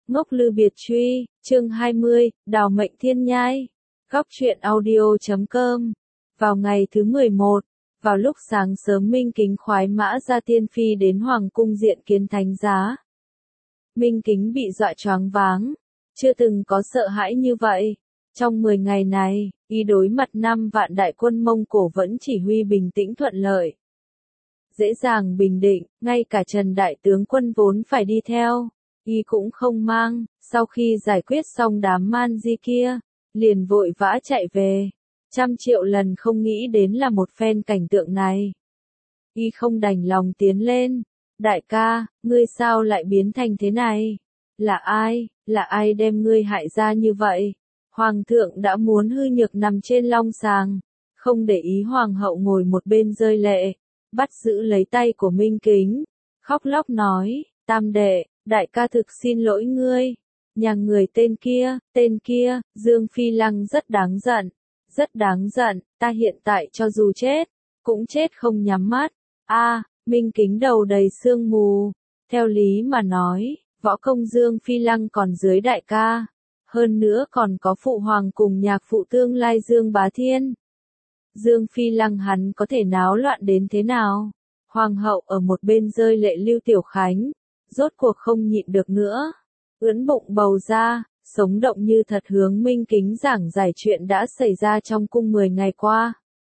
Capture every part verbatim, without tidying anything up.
Ngốc Lư Biệt Truy, chương hai mươi, Đào mệnh thiên nhai. Góc truyện audio chấm com. Vào ngày thứ mười một, vào lúc sáng sớm Minh Kính khoái mã ra tiên phi đến Hoàng cung diện kiến thánh giá. Minh Kính bị dọa choáng váng, chưa từng có sợ hãi như vậy. Trong mười ngày này, y đối mặt năm vạn đại quân Mông Cổ vẫn chỉ huy bình tĩnh thuận lợi. Dễ dàng bình định, ngay cả Trần đại tướng quân vốn phải đi theo, y cũng không mang, sau khi giải quyết xong đám man di kia, liền vội vã chạy về. Trăm triệu lần không nghĩ đến là một phen cảnh tượng này. Y không đành lòng tiến lên. Đại ca, ngươi sao lại biến thành thế này? Là ai, là ai đem ngươi hại ra như vậy? Hoàng thượng đã muốn hư nhược nằm trên long sàng, không để ý hoàng hậu ngồi một bên rơi lệ, bắt giữ lấy tay của Minh Kính, khóc lóc nói, tam đệ, đại ca thực xin lỗi ngươi, nhà người tên kia, tên kia, Dương Phi Lăng rất đáng giận, rất đáng giận, ta hiện tại cho dù chết, cũng chết không nhắm mắt. A, Minh Kính đầu đầy sương mù, theo lý mà nói, võ công Dương Phi Lăng còn dưới đại ca, hơn nữa còn có phụ hoàng cùng nhạc phụ tương lai Dương Bá Thiên. Dương Phi Lăng hắn có thể náo loạn đến thế nào? Hoàng hậu ở một bên rơi lệ Lưu Tiểu Khánh, rốt cuộc không nhịn được nữa, ưỡn bụng bầu ra, sống động như thật hướng Minh Kính giảng giải chuyện đã xảy ra trong cung mười ngày qua.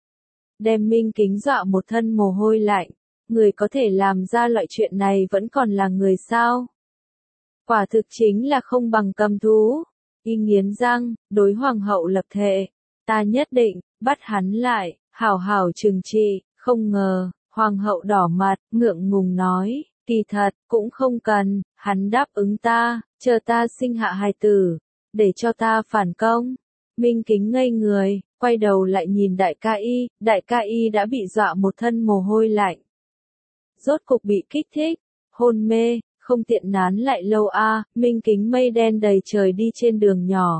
Đem Minh Kính dọa một thân mồ hôi lạnh, người có thể làm ra loại chuyện này vẫn còn là người sao? Quả thực chính là không bằng cầm thú. Y nghiến răng, đối hoàng hậu lập thệ, ta nhất định bắt hắn lại, hảo hảo trừng trị. Không ngờ, hoàng hậu đỏ mặt, ngượng ngùng nói, kỳ thật, cũng không cần, hắn đáp ứng ta, chờ ta sinh hạ hài tử, để cho ta phản công. Minh Kính ngây người, quay đầu lại nhìn đại ca y, đại ca y đã bị dọa một thân mồ hôi lạnh. Rốt cục bị kích thích, hôn mê, không tiện nán lại lâu a. À, Minh Kính mây đen đầy trời đi trên đường nhỏ.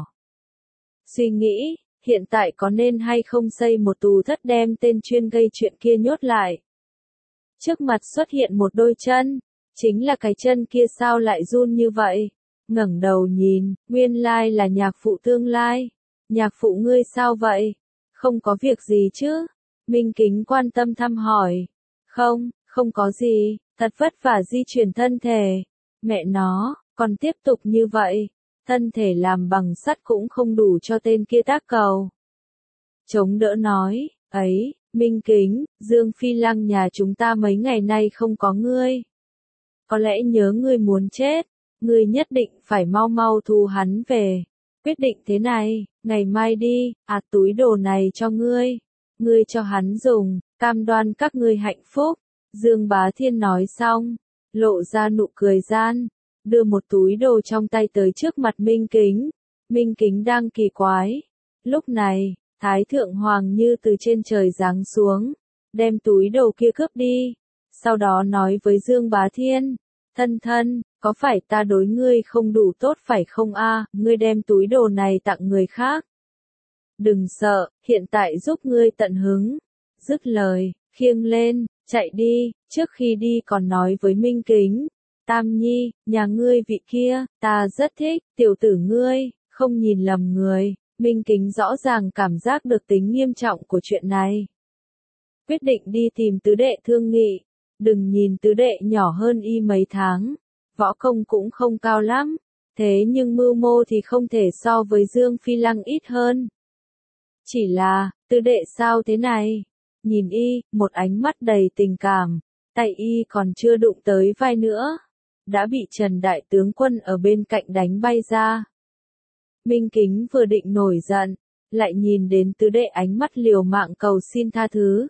Suy nghĩ, hiện tại có nên hay không xây một tù thất đem tên chuyên gây chuyện kia nhốt lại. Trước mặt xuất hiện một đôi chân, chính là cái chân kia sao lại run như vậy. Ngẩng đầu nhìn, nguyên lai là nhạc phụ tương lai. Nhạc phụ ngươi sao vậy? Không có việc gì chứ? Minh Kính quan tâm thăm hỏi. Không, không có gì, thật vất vả di chuyển thân thể. Mẹ nó, còn tiếp tục như vậy, thân thể làm bằng sắt cũng không đủ cho tên kia tác cầu. Chống đỡ nói, ấy, Minh Kính, Dương Phi Lăng nhà chúng ta mấy ngày nay không có ngươi. Có lẽ nhớ ngươi muốn chết, ngươi nhất định phải mau mau thu hắn về. Quyết định thế này, ngày mai đi, ạt túi đồ này cho ngươi. Ngươi cho hắn dùng, cam đoan các ngươi hạnh phúc. Dương Bá Thiên nói xong, lộ ra nụ cười gian, đưa một túi đồ trong tay tới trước mặt Minh Kính. Minh Kính đang kỳ quái. Lúc này, Thái Thượng Hoàng như từ trên trời giáng xuống, đem túi đồ kia cướp đi. Sau đó nói với Dương Bá Thiên, thân thân, có phải ta đối ngươi không đủ tốt phải không a? Ngươi đem túi đồ này tặng người khác. Đừng sợ, hiện tại giúp ngươi tận hứng. Dứt lời, khiêng lên, chạy đi, trước khi đi còn nói với Minh Kính, Tam Nhi, nhà ngươi vị kia, ta rất thích, tiểu tử ngươi, không nhìn lầm người. Minh Kính rõ ràng cảm giác được tính nghiêm trọng của chuyện này. Quyết định đi tìm tứ đệ thương nghị, đừng nhìn tứ đệ nhỏ hơn y mấy tháng, võ công cũng không cao lắm, thế nhưng mưu mô thì không thể so với Dương Phi Lăng ít hơn. Chỉ là, tứ đệ sao thế này? Nhìn y, một ánh mắt đầy tình cảm, tay y còn chưa đụng tới vai nữa, đã bị Trần đại tướng quân ở bên cạnh đánh bay ra. Minh Kính vừa định nổi giận, lại nhìn đến tứ đệ ánh mắt liều mạng cầu xin tha thứ.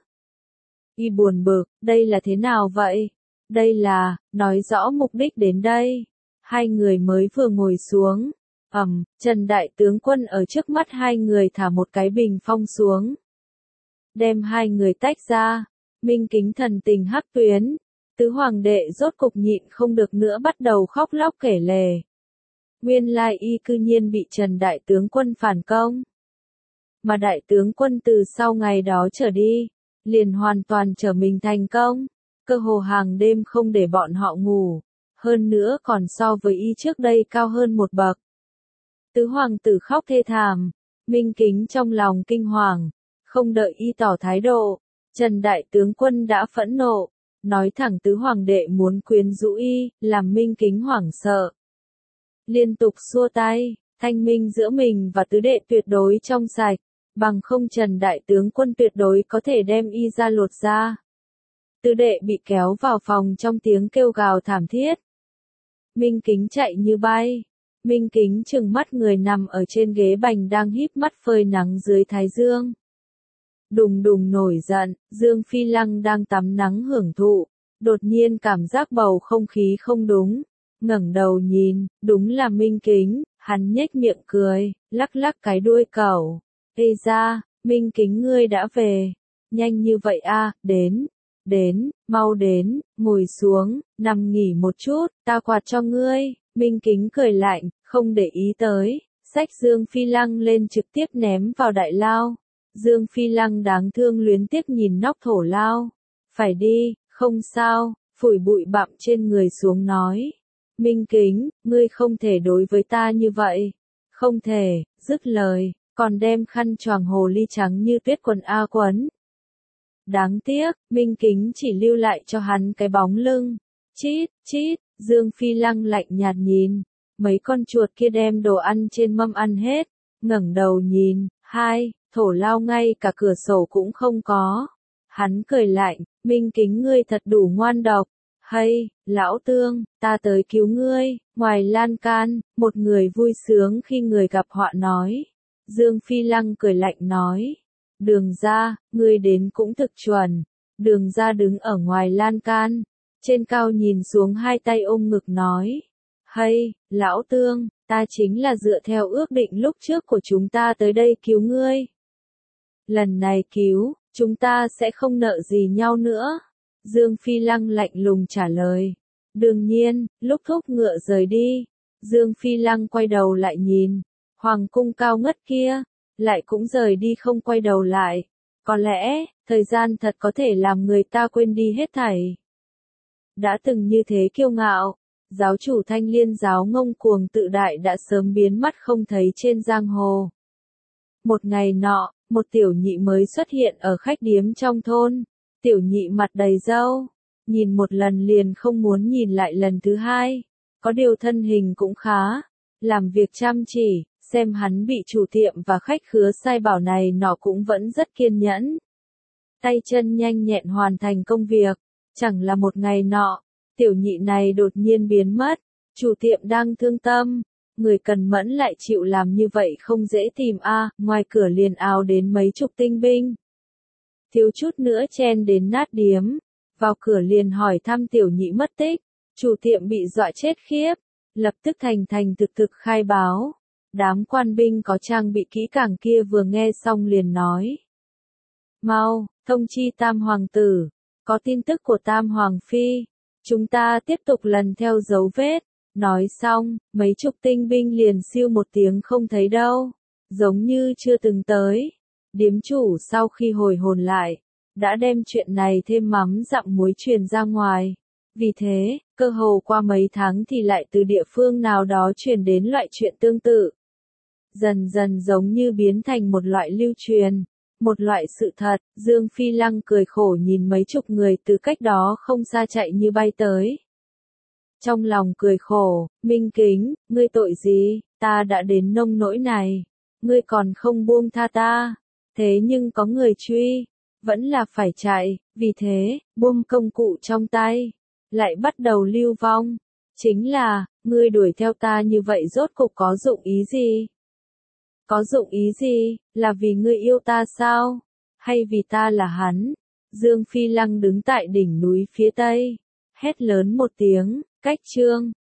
Y buồn bực, đây là thế nào vậy? Đây là, nói rõ mục đích đến đây. Hai người mới vừa ngồi xuống, ầm, Trần đại tướng quân ở trước mắt hai người thả một cái bình phong xuống. Đem hai người tách ra, Minh Kính thần tình hắc tuyến, tứ hoàng đệ rốt cục nhịn không được nữa bắt đầu khóc lóc kể lể. Nguyên lai y cư nhiên bị Trần đại tướng quân phản công. Mà đại tướng quân từ sau ngày đó trở đi, liền hoàn toàn trở mình thành công, cơ hồ hàng đêm không để bọn họ ngủ, hơn nữa còn so với y trước đây cao hơn một bậc. Tứ hoàng tử khóc thê thảm, Minh Kính trong lòng kinh hoàng, không đợi y tỏ thái độ, Trần đại tướng quân đã phẫn nộ, nói thẳng tứ hoàng đệ muốn quyến rũ y, làm Minh Kính hoảng sợ. Liên tục xua tay, thanh minh giữa mình và tứ đệ tuyệt đối trong sạch, bằng không Trần đại tướng quân tuyệt đối có thể đem y ra lột ra. Tứ đệ bị kéo vào phòng trong tiếng kêu gào thảm thiết. Minh Kính chạy như bay. Minh Kính trừng mắt người nằm ở trên ghế bành đang híp mắt phơi nắng dưới thái dương. Đùng đùng nổi giận, Dương Phi Lăng đang tắm nắng hưởng thụ, đột nhiên cảm giác bầu không khí không đúng, ngẩng đầu nhìn, đúng là Minh Kính, hắn nhếch miệng cười, lắc lắc cái đuôi cẩu. Ê ra, Minh Kính ngươi đã về, nhanh như vậy a, đến, đến, mau đến, ngồi xuống, nằm nghỉ một chút, ta quạt cho ngươi. Minh Kính cười lạnh, không để ý tới, xách Dương Phi Lăng lên trực tiếp ném vào đại lao. Dương Phi Lăng đáng thương luyến tiếc nhìn nóc thổ lao. Phải đi, không sao, phủi bụi bặm trên người xuống nói. Minh Kính, ngươi không thể đối với ta như vậy. Không thể, dứt lời, còn đem khăn choàng hồ ly trắng như tuyết quần A quấn. Đáng tiếc, Minh Kính chỉ lưu lại cho hắn cái bóng lưng. Chít, chít, Dương Phi Lăng lạnh nhạt nhìn, mấy con chuột kia đem đồ ăn trên mâm ăn hết, ngẩng đầu nhìn, hai, thổ lao ngay cả cửa sổ cũng không có. Hắn cười lạnh, Minh Kính ngươi thật đủ ngoan độc. Hay, lão Tương, ta tới cứu ngươi. Ngoài lan can, một người vui sướng khi người gặp họa nói. Dương Phi Lăng cười lạnh nói, Đường ra, ngươi đến cũng thực chuẩn. Đường ra đứng ở ngoài lan can, trên cao nhìn xuống hai tay ôm ngực nói. Hay, lão Tương, ta chính là dựa theo ước định lúc trước của chúng ta tới đây cứu ngươi. Lần này cứu, chúng ta sẽ không nợ gì nhau nữa. Dương Phi Lăng lạnh lùng trả lời. Đương nhiên, lúc thúc ngựa rời đi, Dương Phi Lăng quay đầu lại nhìn, hoàng cung cao ngất kia, lại cũng rời đi không quay đầu lại. Có lẽ, thời gian thật có thể làm người ta quên đi hết thảy. Đã từng như thế kiêu ngạo, giáo chủ Thanh Liên giáo ngông cuồng tự đại đã sớm biến mất không thấy trên giang hồ. Một ngày nọ, một tiểu nhị mới xuất hiện ở khách điếm trong thôn. Tiểu nhị mặt đầy râu, nhìn một lần liền không muốn nhìn lại lần thứ hai. Có điều thân hình cũng khá, làm việc chăm chỉ, xem hắn bị chủ tiệm và khách khứa sai bảo này nọ cũng vẫn rất kiên nhẫn. Tay chân nhanh nhẹn hoàn thành công việc, chẳng là một ngày nọ, tiểu nhị này đột nhiên biến mất, chủ tiệm đang thương tâm, người cần mẫn lại chịu làm như vậy không dễ tìm a, à, ngoài cửa liền ào đến mấy chục tinh binh. Thiếu chút nữa chen đến nát điếm, vào cửa liền hỏi thăm tiểu nhị mất tích, chủ tiệm bị dọa chết khiếp, lập tức thành thành thực thực khai báo. Đám quan binh có trang bị kỹ càng kia vừa nghe xong liền nói. Mau, thông chi Tam Hoàng tử, có tin tức của Tam Hoàng Phi, chúng ta tiếp tục lần theo dấu vết. Nói xong, mấy chục tinh binh liền siêu một tiếng không thấy đâu, giống như chưa từng tới. Điếm chủ sau khi hồi hồn lại, đã đem chuyện này thêm mắm dặm muối truyền ra ngoài. Vì thế, cơ hồ qua mấy tháng thì lại từ địa phương nào đó truyền đến loại chuyện tương tự. Dần dần giống như biến thành một loại lưu truyền, một loại sự thật. Dương Phi Lăng cười khổ nhìn mấy chục người từ cách đó không xa chạy như bay tới. Trong lòng cười khổ, Minh Kính, ngươi tội gì, ta đã đến nông nỗi này, ngươi còn không buông tha ta, thế nhưng có người truy, vẫn là phải chạy, vì thế, buông công cụ trong tay, lại bắt đầu lưu vong, chính là, ngươi đuổi theo ta như vậy rốt cục có dụng ý gì? Có dụng ý gì, là vì ngươi yêu ta sao? Hay vì ta là hắn? Dương Phi Lăng đứng tại đỉnh núi phía tây, hét lớn một tiếng, cách chương.